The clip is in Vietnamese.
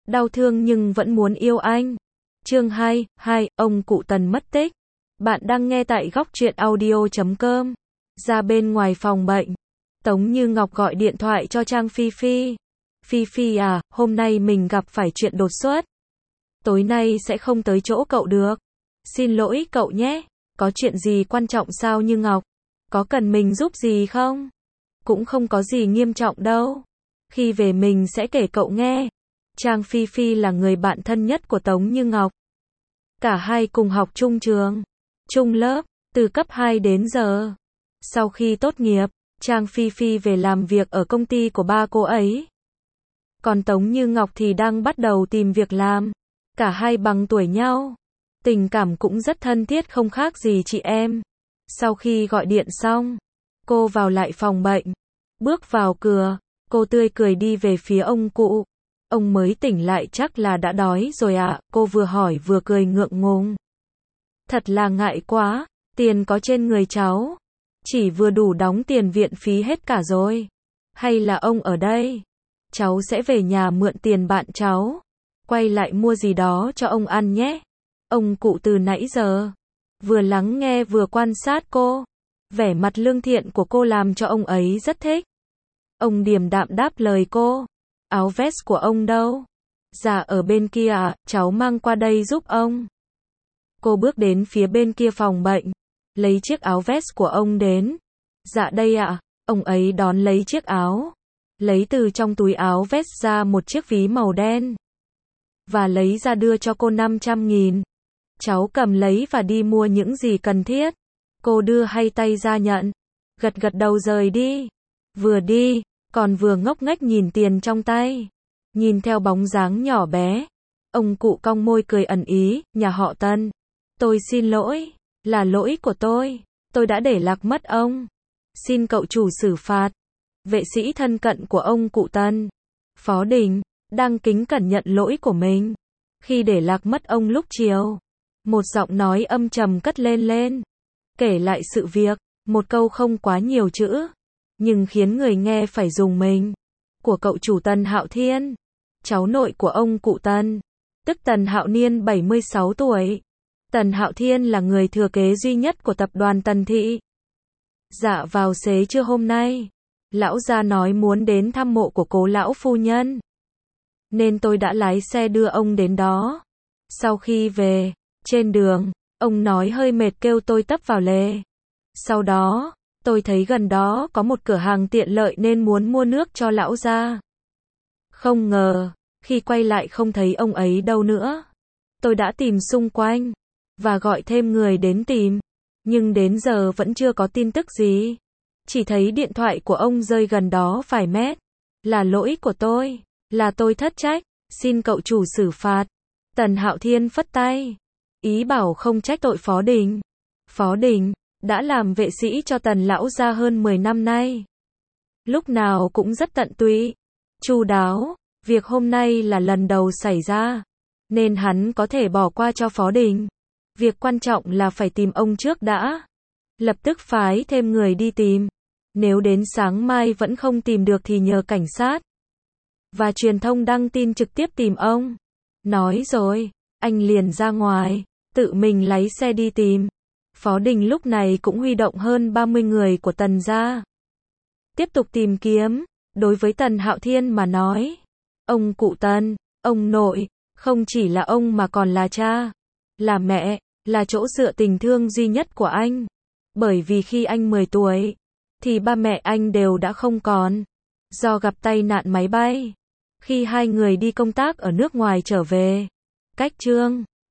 đau thương nhưng vẫn muốn yêu anh. Chương 2, ông cụ Tần mất tích. Bạn đang nghe tại góc truyện audio.com. Ra bên ngoài phòng bệnh, Tống Như Ngọc gọi điện thoại cho Trang Phi Phi. Phi Phi à, hôm nay mình gặp phải chuyện đột xuất. Tối nay sẽ không tới chỗ cậu được. Xin lỗi cậu nhé. Có chuyện gì quan trọng sao Như Ngọc? Có cần mình giúp gì không? Cũng không có gì nghiêm trọng đâu. Khi về mình sẽ kể cậu nghe. Trang Phi Phi là người bạn thân nhất của Tống Như Ngọc. Cả hai cùng học chung trường, chung lớp, từ cấp 2 đến giờ. Sau khi tốt nghiệp, Trang Phi Phi về làm việc ở công ty của ba cô ấy. Còn Tống Như Ngọc thì đang bắt đầu tìm việc làm. Cả hai bằng tuổi nhau. Tình cảm cũng rất thân thiết không khác gì chị em. Sau khi gọi điện xong, cô vào lại phòng bệnh. Bước vào cửa, cô tươi cười đi về phía ông cụ. Ông mới tỉnh lại chắc là đã đói rồi ạ, cô vừa hỏi vừa cười ngượng ngùng. Thật là ngại quá, tiền có trên người cháu. Chỉ vừa đủ đóng tiền viện phí hết cả rồi. Hay là ông ở đây? Cháu sẽ về nhà mượn tiền bạn cháu. Quay lại mua gì đó cho ông ăn nhé. Ông cụ từ nãy giờ vừa lắng nghe vừa quan sát cô. Vẻ mặt lương thiện của cô làm cho ông ấy rất thích. Ông điềm đạm đáp lời cô. Áo vest của ông đâu? Dạ ở bên kia ạ, cháu mang qua đây giúp ông. Cô bước đến phía bên kia phòng bệnh, lấy chiếc áo vest của ông đến. Dạ đây ạ, ông ấy đón lấy chiếc áo. Lấy từ trong túi áo vest ra một chiếc ví màu đen. Và lấy ra đưa cho cô 500.000. Cháu cầm lấy và đi mua những gì cần thiết. Cô đưa hai tay ra nhận. Gật gật đầu rời đi. Vừa đi, còn vừa ngốc nghếch nhìn tiền trong tay. Nhìn theo bóng dáng nhỏ bé. Ông cụ cong môi cười ẩn ý, nhà họ Tân. Tôi xin lỗi, là lỗi của tôi. Tôi đã để lạc mất ông. Xin cậu chủ xử phạt. Vệ sĩ thân cận của ông cụ Tân, Phó Đình, đang kính cẩn nhận lỗi của mình. Khi để lạc mất ông lúc chiều. Một giọng nói âm trầm cất lên. Kể lại sự việc, một câu không quá nhiều chữ. Nhưng khiến người nghe phải rùng mình. Của cậu chủ Tần Hạo Thiên, cháu nội của ông cụ Tần, tức Tần Hạo Niên 76 tuổi. Tần Hạo Thiên là người thừa kế duy nhất của tập đoàn Tần Thị. Dạ vào xế trưa hôm nay, lão gia nói muốn đến thăm mộ của cố lão phu nhân. Nên tôi đã lái xe đưa ông đến đó. Sau khi về, trên đường, ông nói hơi mệt kêu tôi tấp vào lề. Sau đó, tôi thấy gần đó có một cửa hàng tiện lợi nên muốn mua nước cho lão gia. Không ngờ, khi quay lại không thấy ông ấy đâu nữa. Tôi đã tìm xung quanh, và gọi thêm người đến tìm. Nhưng đến giờ vẫn chưa có tin tức gì. Chỉ thấy điện thoại của ông rơi gần đó vài mét. Là lỗi của tôi, là tôi thất trách, xin cậu chủ xử phạt. Tần Hạo Thiên phất tay. Ý bảo không trách tội Phó Đình. Phó Đình đã làm vệ sĩ cho Tần lão gia hơn 10 năm nay. Lúc nào cũng rất tận tụy, chu đáo. Việc hôm nay là lần đầu xảy ra, nên hắn có thể bỏ qua cho Phó Đình. Việc quan trọng là phải tìm ông trước đã. Lập tức phái thêm người đi tìm. Nếu đến sáng mai vẫn không tìm được thì nhờ cảnh sát và truyền thông đăng tin trực tiếp tìm ông. Nói rồi, anh liền ra ngoài, tự mình lái xe đi tìm. Phó Đình lúc này cũng huy động hơn 30 người của Tần gia. Tiếp tục tìm kiếm. Đối với Tần Hạo Thiên mà nói, ông cụ Tần, ông nội, không chỉ là ông mà còn là cha, là mẹ, là chỗ dựa tình thương duy nhất của anh. Bởi vì khi anh 10 tuổi, thì ba mẹ anh đều đã không còn. Do gặp tai nạn máy bay. Khi hai người đi công tác ở nước ngoài trở về. Cách Trương